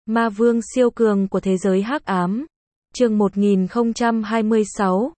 Ma vương siêu cường của thế giới hắc ám. Chương 1026,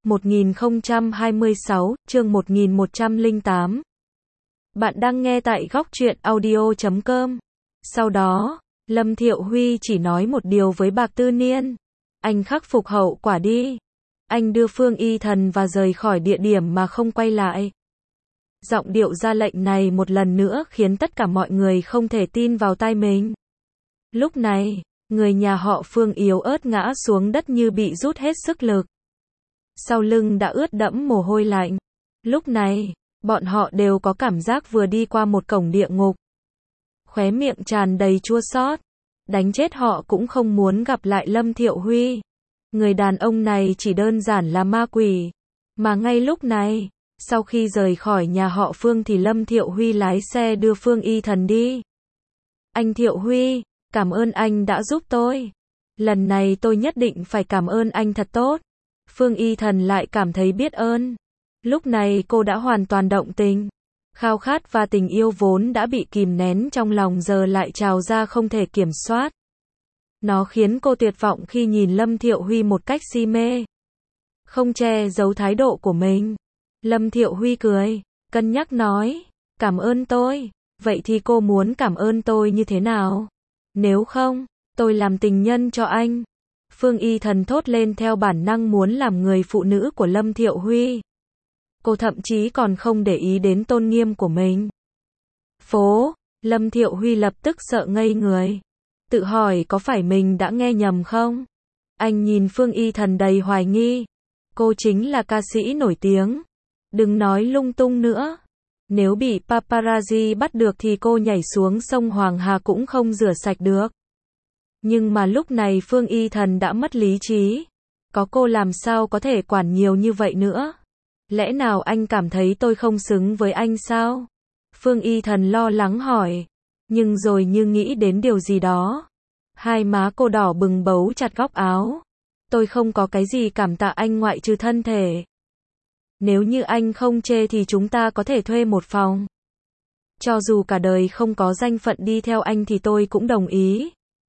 chương 1108. Bạn đang nghe tại góc truyện audio.com. Sau đó, Lâm Thiệu Huy chỉ nói một điều với Bạc Tư Niên. Anh khắc phục hậu quả đi. Anh đưa Phương Y Thần và rời khỏi địa điểm mà không quay lại. Giọng điệu ra lệnh này một lần nữa khiến tất cả mọi người không thể tin vào tai mình. Lúc này, người nhà họ Phương yếu ớt ngã xuống đất như bị rút hết sức lực. Sau lưng đã ướt đẫm mồ hôi lạnh. Lúc này, bọn họ đều có cảm giác vừa đi qua một cổng địa ngục. Khóe miệng tràn đầy chua xót. Đánh chết họ cũng không muốn gặp lại Lâm Thiệu Huy. Người đàn ông này chỉ đơn giản là ma quỷ. Mà ngay lúc này, sau khi rời khỏi nhà họ Phương thì Lâm Thiệu Huy lái xe đưa Phương Y Thần đi. Anh Thiệu Huy, cảm ơn anh đã giúp tôi. Lần này tôi nhất định phải cảm ơn anh thật tốt. Phương Y Thần lại cảm thấy biết ơn. Lúc này cô đã hoàn toàn động tình. Khao khát và tình yêu vốn đã bị kìm nén trong lòng giờ lại trào ra không thể kiểm soát. Nó khiến cô tuyệt vọng khi nhìn Lâm Thiệu Huy một cách si mê. Không che giấu thái độ của mình. Lâm Thiệu Huy cười, cân nhắc nói, cảm ơn tôi. Vậy thì cô muốn cảm ơn tôi như thế nào? Nếu không, tôi làm tình nhân cho anh. Phương Y Thần thốt lên theo bản năng muốn làm người phụ nữ của Lâm Thiệu Huy. Cô thậm chí còn không để ý đến tôn nghiêm của mình. Lâm Thiệu Huy lập tức sợ ngây người. Tự hỏi có phải mình đã nghe nhầm không? Anh nhìn Phương Y Thần đầy hoài nghi. Cô chính là ca sĩ nổi tiếng. Đừng nói lung tung nữa. Nếu bị paparazzi bắt được thì cô nhảy xuống sông Hoàng Hà cũng không rửa sạch được. Nhưng mà lúc này Phương Y Thần đã mất lý trí. Có cô làm sao có thể quản nhiều như vậy nữa? Lẽ nào anh cảm thấy tôi không xứng với anh sao? Phương Y Thần lo lắng hỏi. Nhưng rồi như nghĩ đến điều gì đó. Hai má cô đỏ bừng bấu chặt góc áo. Tôi không có cái gì cảm tạ anh ngoại trừ thân thể. Nếu như anh không chê thì chúng ta có thể thuê một phòng. Cho dù cả đời không có danh phận đi theo anh thì tôi cũng đồng ý.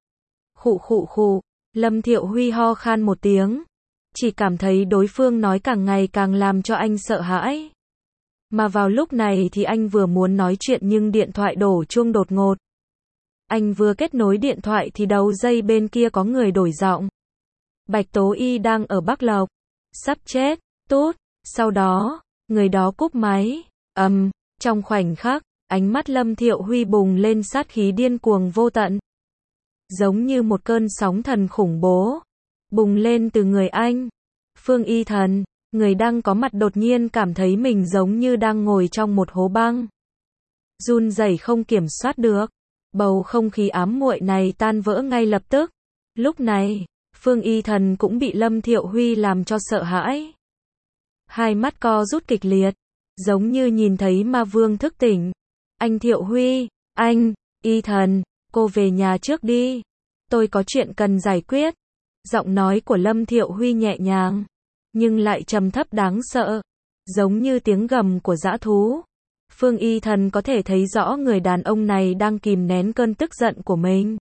Khụ. Lâm Thiệu Huy ho khan một tiếng. Chỉ cảm thấy đối phương nói càng ngày càng làm cho anh sợ hãi. Mà vào lúc này thì anh vừa muốn nói chuyện nhưng điện thoại đổ chuông đột ngột. Anh vừa kết nối điện thoại thì đầu dây bên kia có người đổi giọng. Bạch Tố Y đang ở Bắc Lộc. Sắp chết, tút. Sau đó, người đó cúp máy. Trong khoảnh khắc, ánh mắt Lâm Thiệu Huy bùng lên sát khí điên cuồng vô tận. Giống như một cơn sóng thần khủng bố. Bùng lên từ người anh. Phương Y Thần, người đang có mặt đột nhiên cảm thấy mình giống như đang ngồi trong một hố băng. Run rẩy không kiểm soát được. Bầu không khí ám muội này tan vỡ ngay lập tức. Lúc này, Phương Y Thần cũng bị Lâm Thiệu Huy làm cho sợ hãi. Hai mắt co rút kịch liệt, giống như nhìn thấy ma vương thức tỉnh. Anh Thiệu Huy, anh, Y Thần, cô về nhà trước đi. Tôi có chuyện cần giải quyết. Giọng nói của Lâm Thiệu Huy nhẹ nhàng, nhưng lại trầm thấp đáng sợ, giống như tiếng gầm của dã thú. Phương Y Thần có thể thấy rõ người đàn ông này đang kìm nén cơn tức giận của mình.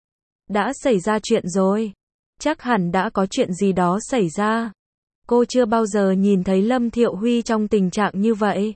Đã xảy ra chuyện rồi. Chắc hẳn đã có chuyện gì đó xảy ra. Cô chưa bao giờ nhìn thấy Lâm Thiệu Huy trong tình trạng như vậy.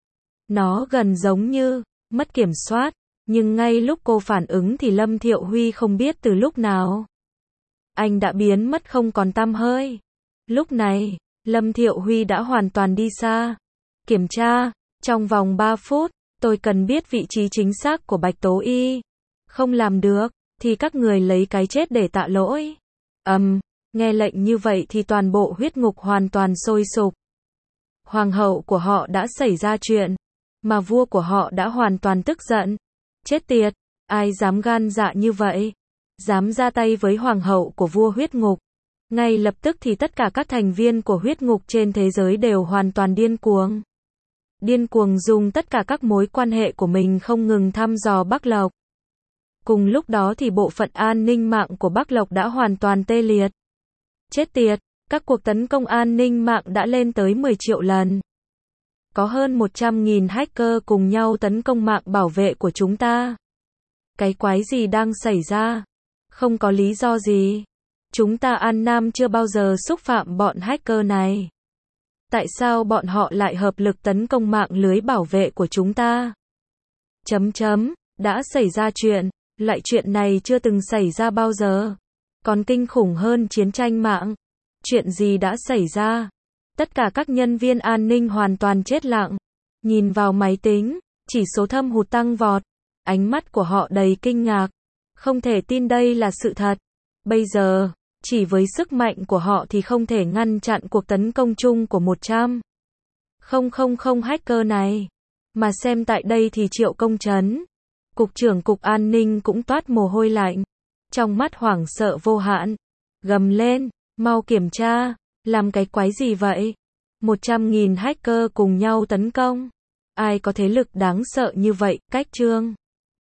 Nó gần giống như mất kiểm soát, nhưng ngay lúc cô phản ứng thì Lâm Thiệu Huy không biết từ lúc nào. Anh đã biến mất không còn tăm hơi. Lúc này, Lâm Thiệu Huy đã hoàn toàn đi xa. Kiểm tra, trong vòng 3 phút, tôi cần biết vị trí chính xác của Bạch Tố Y. Không làm được, thì các người lấy cái chết để tạ lỗi. Nghe lệnh như vậy thì toàn bộ huyết ngục hoàn toàn sôi sục. Hoàng hậu của họ đã xảy ra chuyện, mà vua của họ đã hoàn toàn tức giận. Chết tiệt, ai dám gan dạ như vậy? Dám ra tay với hoàng hậu của vua huyết ngục. Ngay lập tức thì tất cả các thành viên của huyết ngục trên thế giới đều hoàn toàn điên cuồng. Điên cuồng dùng tất cả các mối quan hệ của mình không ngừng thăm dò Bắc Lộc. Cùng lúc đó thì bộ phận an ninh mạng của Bắc Lộc đã hoàn toàn tê liệt. Chết tiệt, các cuộc tấn công an ninh mạng đã lên tới 10 triệu lần. Có hơn 100.000 hacker cùng nhau tấn công mạng bảo vệ của chúng ta. Cái quái gì đang xảy ra? Không có lý do gì. Chúng ta An Nam chưa bao giờ xúc phạm bọn hacker này. Tại sao bọn họ lại hợp lực tấn công mạng lưới bảo vệ của chúng ta? Đã xảy ra chuyện, loại chuyện này chưa từng xảy ra bao giờ. Còn kinh khủng hơn chiến tranh mạng. Chuyện gì đã xảy ra? Tất cả các nhân viên an ninh hoàn toàn chết lặng. Nhìn vào máy tính, chỉ số thâm hụt tăng vọt. Ánh mắt của họ đầy kinh ngạc. Không thể tin đây là sự thật. Bây giờ, chỉ với sức mạnh của họ thì không thể ngăn chặn cuộc tấn công chung của 100.000 hacker này. Mà xem tại đây thì Triệu Công Trấn, Cục trưởng Cục An ninh cũng toát mồ hôi lạnh. Trong mắt hoảng sợ vô hạn. Gầm lên, mau kiểm tra, làm cái quái gì vậy? 100.000 hacker cùng nhau tấn công. Ai có thế lực đáng sợ như vậy? Cách Trương